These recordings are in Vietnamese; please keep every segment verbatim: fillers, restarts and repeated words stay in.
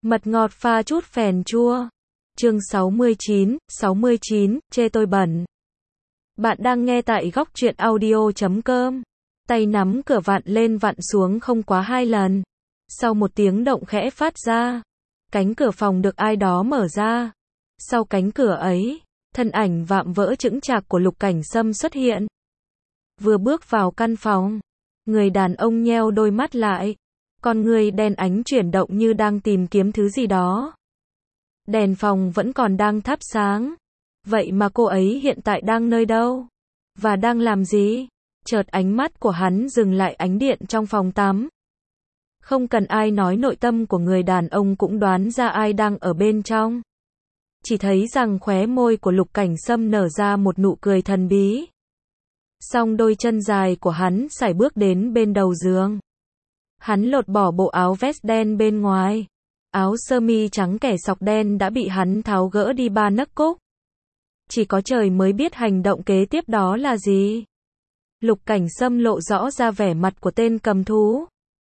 Mật ngọt pha chút phèn chua. Chương sáu mươi chín, sáu mươi chín, chê tôi bẩn. Bạn đang nghe tại góc truyện audio chấm com. Tay nắm cửa vặn lên vặn xuống không quá hai lần. Sau một tiếng động khẽ phát ra, cánh cửa phòng được ai đó mở ra. Sau cánh cửa ấy, thân ảnh vạm vỡ chững chạc của Lục Cảnh Sâm xuất hiện. Vừa bước vào căn phòng, người đàn ông nheo đôi mắt lại, con người đen ánh chuyển động như đang tìm kiếm thứ gì đó. Đèn phòng vẫn còn đang thắp sáng. Vậy mà cô ấy hiện tại đang nơi đâu? Và đang làm gì? Chợt ánh mắt của hắn dừng lại ánh điện trong phòng tắm. Không cần ai nói, nội tâm của người đàn ông cũng đoán ra ai đang ở bên trong. Chỉ thấy rằng khóe môi của Lục Cảnh Sâm nở ra một nụ cười thần bí. Song đôi chân dài của hắn sải bước đến bên đầu giường. Hắn lột bỏ bộ áo vest đen bên ngoài. Áo sơ mi trắng kẻ sọc đen đã bị hắn tháo gỡ đi ba nấc cúc. Chỉ có trời mới biết hành động kế tiếp đó là gì. Lục Cảnh Sâm lộ rõ ra vẻ mặt của tên cầm thú.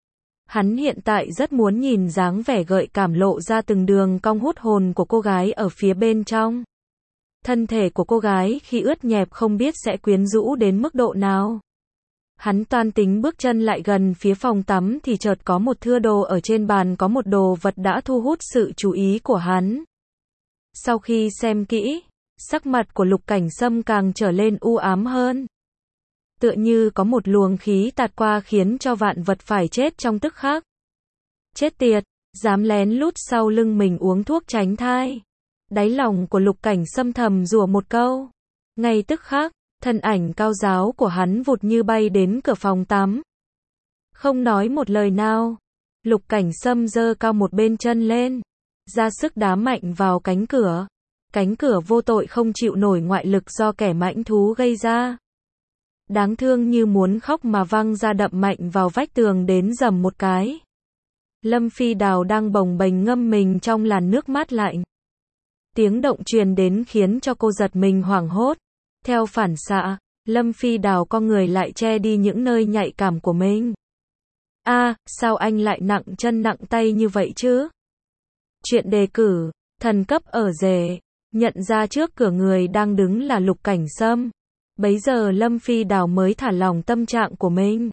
Hắn hiện tại rất muốn nhìn dáng vẻ gợi cảm lộ ra từng đường cong hút hồn của cô gái ở phía bên trong. Thân thể của cô gái khi ướt nhẹp không biết sẽ quyến rũ đến mức độ nào. Hắn toan tính bước chân lại gần phía phòng tắm thì chợt có một thưa đồ ở trên bàn, có một đồ vật đã thu hút sự chú ý của hắn. Sau khi xem kỹ, sắc mặt của Lục Cảnh Sâm càng trở lên u ám hơn. Tựa như có một luồng khí tạt qua khiến cho vạn vật phải chết trong tức khắc. Chết tiệt, dám lén lút sau lưng mình uống thuốc tránh thai. Đáy lòng của Lục Cảnh Sâm thầm rủa một câu. Ngay tức khắc, thân ảnh cao ráo của hắn vụt như bay đến cửa phòng tắm. Không nói một lời nào, Lục Cảnh Sâm giơ cao một bên chân lên, ra sức đá mạnh vào cánh cửa. Cánh cửa vô tội không chịu nổi ngoại lực do kẻ mãnh thú gây ra. Đáng thương như muốn khóc mà văng ra đập mạnh vào vách tường đến rầm một cái. Lâm Phi Đào đang bồng bềnh ngâm mình trong làn nước mát lạnh. Tiếng động truyền đến khiến cho cô giật mình hoảng hốt. Theo phản xạ, Lâm Phi Đào con người lại che đi những nơi nhạy cảm của mình. A, à, sao anh lại nặng chân nặng tay như vậy chứ? Chuyện đề cử, thần cấp ở rể, nhận ra trước cửa người đang đứng là Lục Cảnh Sâm. Bấy giờ Lâm Phi Đào mới thả lỏng tâm trạng của mình.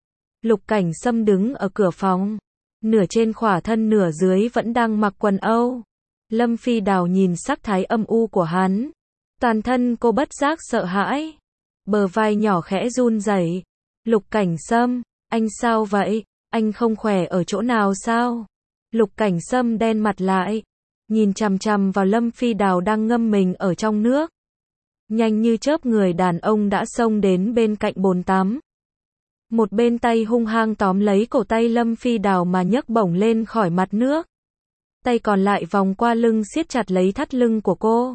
Lục Cảnh Sâm đứng ở cửa phòng, nửa trên khỏa thân nửa dưới vẫn đang mặc quần âu. Lâm Phi Đào nhìn sắc thái âm u của hắn, toàn thân cô bất giác sợ hãi, bờ vai nhỏ khẽ run rẩy. Lục Cảnh Sâm, anh sao vậy? Anh không khỏe ở chỗ nào sao? Lục Cảnh Sâm đen mặt lại, nhìn chằm chằm vào Lâm Phi Đào đang ngâm mình ở trong nước. Nhanh như chớp người đàn ông đã xông đến bên cạnh bồn tắm. Một bên tay hung hăng tóm lấy cổ tay Lâm Phi Đào mà nhấc bổng lên khỏi mặt nước. Tay còn lại vòng qua lưng siết chặt lấy thắt lưng của cô.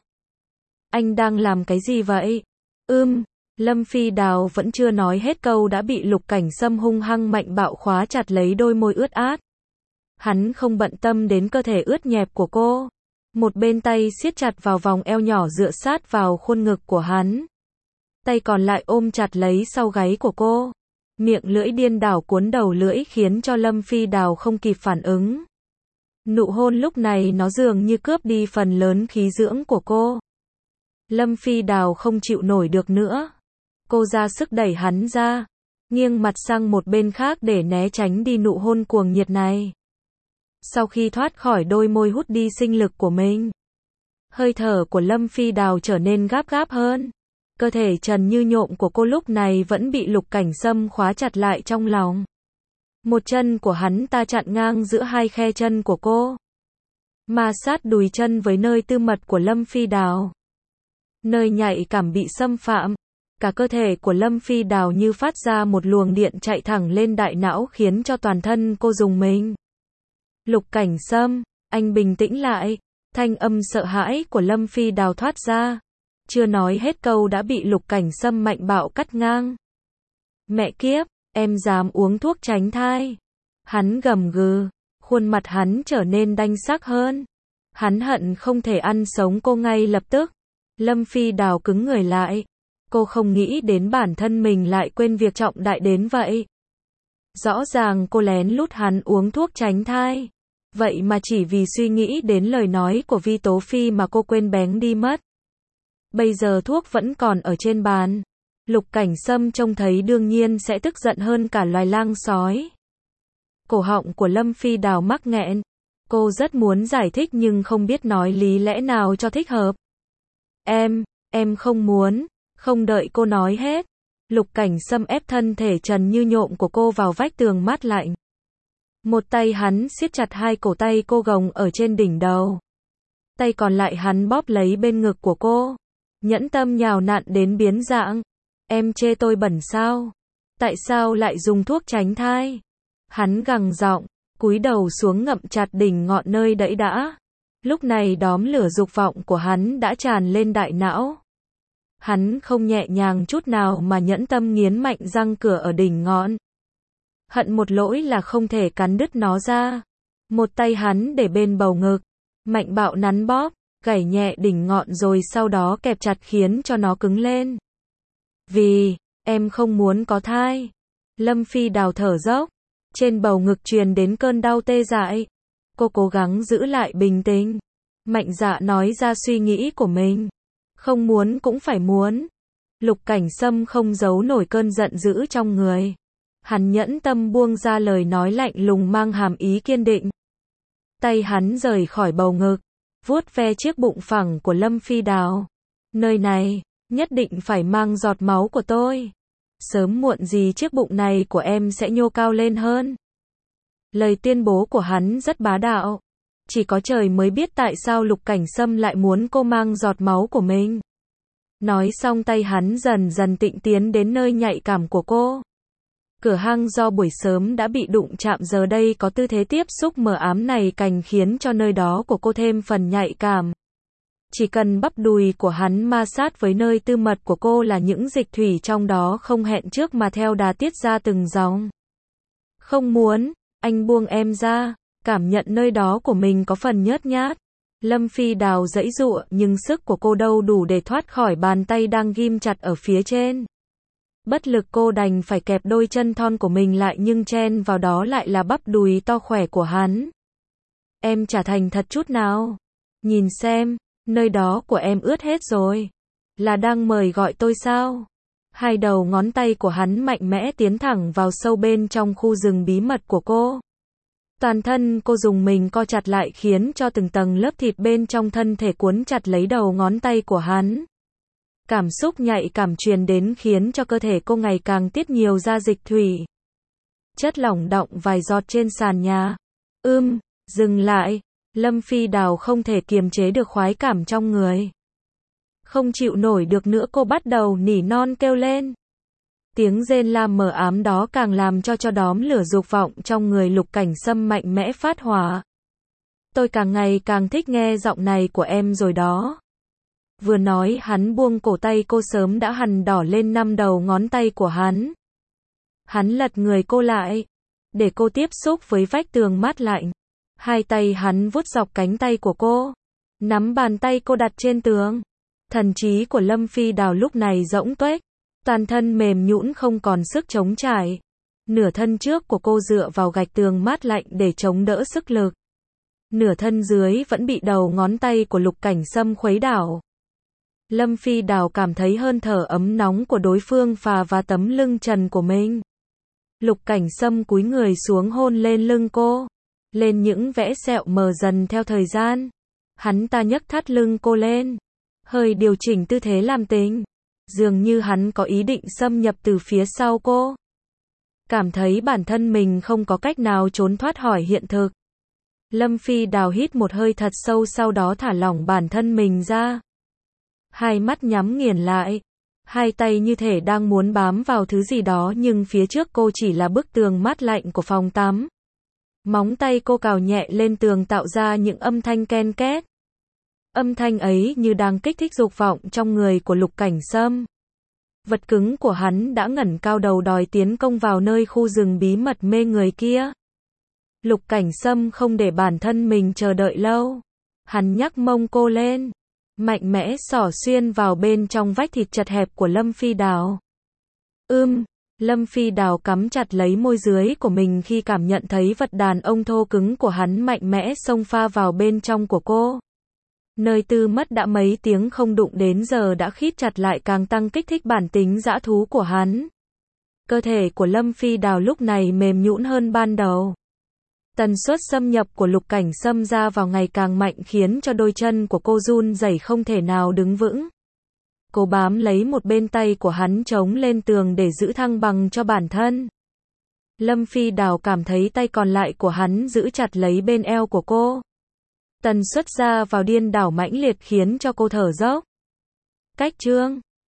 Anh đang làm cái gì vậy? Ưm, Lâm Phi Đào vẫn chưa nói hết câu đã bị Lục Cảnh Sâm hung hăng mạnh bạo khóa chặt lấy đôi môi ướt át. Hắn không bận tâm đến cơ thể ướt nhẹp của cô. Một bên tay siết chặt vào vòng eo nhỏ dựa sát vào khuôn ngực của hắn. Tay còn lại ôm chặt lấy sau gáy của cô. Miệng lưỡi điên đảo cuốn đầu lưỡi khiến cho Lâm Phi Đào không kịp phản ứng. Nụ hôn lúc này nó dường như cướp đi phần lớn khí dưỡng của cô. Lâm Phi Đào không chịu nổi được nữa. Cô ra sức đẩy hắn ra, nghiêng mặt sang một bên khác để né tránh đi nụ hôn cuồng nhiệt này. Sau khi thoát khỏi đôi môi hút đi sinh lực của mình, hơi thở của Lâm Phi Đào trở nên gáp gáp hơn. Cơ thể trần như nhộm của cô lúc này vẫn bị Lục Cảnh Sâm khóa chặt lại trong lòng. Một chân của hắn ta chặn ngang giữa hai khe chân của cô, ma sát đùi chân với nơi tư mật của Lâm Phi Đào. Nơi nhạy cảm bị xâm phạm, cả cơ thể của Lâm Phi Đào như phát ra một luồng điện chạy thẳng lên đại não khiến cho toàn thân cô rùng mình. Lục Cảnh Sâm, anh bình tĩnh lại. Thanh âm sợ hãi của Lâm Phi Đào thoát ra. Chưa nói hết câu đã bị Lục Cảnh Sâm mạnh bạo cắt ngang. Mẹ kiếp, em dám uống thuốc tránh thai. Hắn gầm gừ, khuôn mặt hắn trở nên đanh sắc hơn. Hắn hận không thể ăn sống cô ngay lập tức. Lâm Phi Đào cứng người lại. Cô không nghĩ đến bản thân mình lại quên việc trọng đại đến vậy. Rõ ràng cô lén lút hắn uống thuốc tránh thai. Vậy mà chỉ vì suy nghĩ đến lời nói của Vi Tố Phi mà cô quên bén đi mất. Bây giờ thuốc vẫn còn ở trên bàn. Lục Cảnh Sâm trông thấy đương nhiên sẽ tức giận hơn cả loài lang sói. Cổ họng của Lâm Phi Đào mắc nghẹn. Cô rất muốn giải thích nhưng không biết nói lý lẽ nào cho thích hợp. Em, em không muốn. Không đợi cô nói hết. Lục Cảnh Sâm ép thân thể trần như nhộm của cô vào vách tường mát lạnh. Một tay hắn siết chặt hai cổ tay cô gồng ở trên đỉnh đầu. Tay còn lại hắn bóp lấy bên ngực của cô. Nhẫn tâm nhào nặn đến biến dạng. Em chê tôi bẩn sao? Tại sao lại dùng thuốc tránh thai? Hắn gằn giọng, cúi đầu xuống ngậm chặt đỉnh ngọn nơi đẫy đã. Lúc này đóm lửa dục vọng của hắn đã tràn lên đại não. Hắn không nhẹ nhàng chút nào mà nhẫn tâm nghiến mạnh răng cửa ở đỉnh ngọn. Hận một lỗi là không thể cắn đứt nó ra. Một tay hắn để bên bầu ngực, mạnh bạo nắn bóp, gảy nhẹ đỉnh ngọn rồi sau đó kẹp chặt khiến cho nó cứng lên. Vì, em không muốn có thai. Lâm Phi Đào thở dốc. Trên bầu ngực truyền đến cơn đau tê dại. Cô cố gắng giữ lại bình tĩnh. Mạnh dạn nói ra suy nghĩ của mình. Không muốn cũng phải muốn. Lục Cảnh Sâm không giấu nổi cơn giận dữ trong người. Hắn nhẫn tâm buông ra lời nói lạnh lùng mang hàm ý kiên định. Tay hắn rời khỏi bầu ngực, vuốt ve chiếc bụng phẳng của Lâm Phi Đào. Nơi này, nhất định phải mang giọt máu của tôi. Sớm muộn gì chiếc bụng này của em sẽ nhô cao lên hơn. Lời tuyên bố của hắn rất bá đạo. Chỉ có trời mới biết tại sao Lục Cảnh Sâm lại muốn cô mang giọt máu của mình. Nói xong tay hắn dần dần tịnh tiến đến nơi nhạy cảm của cô. Cửa hang do buổi sớm đã bị đụng chạm giờ đây có tư thế tiếp xúc mờ ám này càng khiến cho nơi đó của cô thêm phần nhạy cảm. Chỉ cần bắp đùi của hắn ma sát với nơi tư mật của cô là những dịch thủy trong đó không hẹn trước mà theo đà tiết ra từng dòng. Không muốn, anh buông em ra, cảm nhận nơi đó của mình có phần nhớt nhát. Lâm Phi Đào giãy giụa nhưng sức của cô đâu đủ để thoát khỏi bàn tay đang ghim chặt ở phía trên. Bất lực cô đành phải kẹp đôi chân thon của mình lại nhưng chen vào đó lại là bắp đùi to khỏe của hắn. Em chả thành thật chút nào. Nhìn xem, nơi đó của em ướt hết rồi. Là đang mời gọi tôi sao? Hai đầu ngón tay của hắn mạnh mẽ tiến thẳng vào sâu bên trong khu rừng bí mật của cô. Toàn thân cô dùng mình co chặt lại khiến cho từng tầng lớp thịt bên trong thân thể cuốn chặt lấy đầu ngón tay của hắn. Cảm xúc nhạy cảm truyền đến khiến cho cơ thể cô ngày càng tiết nhiều ra dịch thủy. Chất lỏng đọng vài giọt trên sàn nhà. Ưm, dừng lại. Lâm Phi Đào không thể kiềm chế được khoái cảm trong người. Không chịu nổi được nữa cô bắt đầu nỉ non kêu lên. Tiếng rên la mờ ám đó càng làm cho cho đóm lửa dục vọng trong người Lục Cảnh Sâm mạnh mẽ phát hỏa. Tôi càng ngày càng thích nghe giọng này của em rồi đó. Vừa nói hắn buông cổ tay cô sớm đã hằn đỏ lên năm đầu ngón tay của hắn. Hắn lật người cô lại, để cô tiếp xúc với vách tường mát lạnh. Hai tay hắn vuốt dọc cánh tay của cô, nắm bàn tay cô đặt trên tường. Thần trí của Lâm Phi Đào lúc này rỗng tuếch, toàn thân mềm nhũn không còn sức chống chải. Nửa thân trước của cô dựa vào gạch tường mát lạnh để chống đỡ sức lực. Nửa thân dưới vẫn bị đầu ngón tay của Lục Cảnh Sâm khuấy đảo. Lâm Phi Đào cảm thấy hơi thở ấm nóng của đối phương phà vào tấm lưng trần của mình. Lục Cảnh Sâm cúi người xuống hôn lên lưng cô, lên những vẽ sẹo mờ dần theo thời gian. Hắn ta nhấc thắt lưng cô lên, hơi điều chỉnh tư thế làm tình. Dường như hắn có ý định xâm nhập từ phía sau cô. Cảm thấy bản thân mình không có cách nào trốn thoát khỏi hiện thực. Lâm Phi Đào hít một hơi thật sâu sau đó thả lỏng bản thân mình ra. Hai mắt nhắm nghiền lại. Hai tay như thể đang muốn bám vào thứ gì đó nhưng phía trước cô chỉ là bức tường mát lạnh của phòng tắm. Móng tay cô cào nhẹ lên tường tạo ra những âm thanh ken két. Âm thanh ấy như đang kích thích dục vọng trong người của Lục Cảnh Sâm. Vật cứng của hắn đã ngẩng cao đầu đòi tiến công vào nơi khu rừng bí mật mê người kia. Lục Cảnh Sâm không để bản thân mình chờ đợi lâu. Hắn nhắc mông cô lên, mạnh mẽ xỏ xuyên vào bên trong vách thịt chật hẹp của Lâm Phi Đào. Ưm, Lâm Phi Đào cắm chặt lấy môi dưới của mình khi cảm nhận thấy vật đàn ông thô cứng của hắn mạnh mẽ xông pha vào bên trong của cô. Nơi tư mất đã mấy tiếng không đụng đến giờ đã khít chặt lại càng tăng kích thích bản tính dã thú của hắn. Cơ thể của Lâm Phi Đào lúc này mềm nhũn hơn ban đầu. Tần suất xâm nhập của Lục Cảnh Sâm ra vào ngày càng mạnh khiến cho đôi chân của cô run rẩy không thể nào đứng vững. Cô bám lấy một bên tay của hắn chống lên tường để giữ thăng bằng cho bản thân. Lâm Phi Đào cảm thấy tay còn lại của hắn giữ chặt lấy bên eo của cô. Tần suất ra vào điên đảo mãnh liệt khiến cho cô thở dốc. Cách chương